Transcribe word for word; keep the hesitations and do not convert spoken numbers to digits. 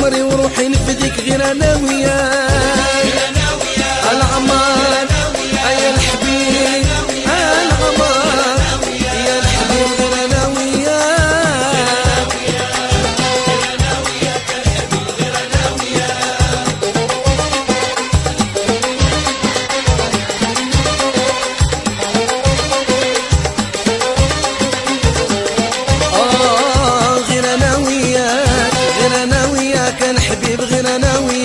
عمري وروحي نفديك غير انا وياك العمار يا الحبيب العمار يا الحبيب غير انا وياك اه غير انا وياك غير انا وياك الحبيب غير انا وياك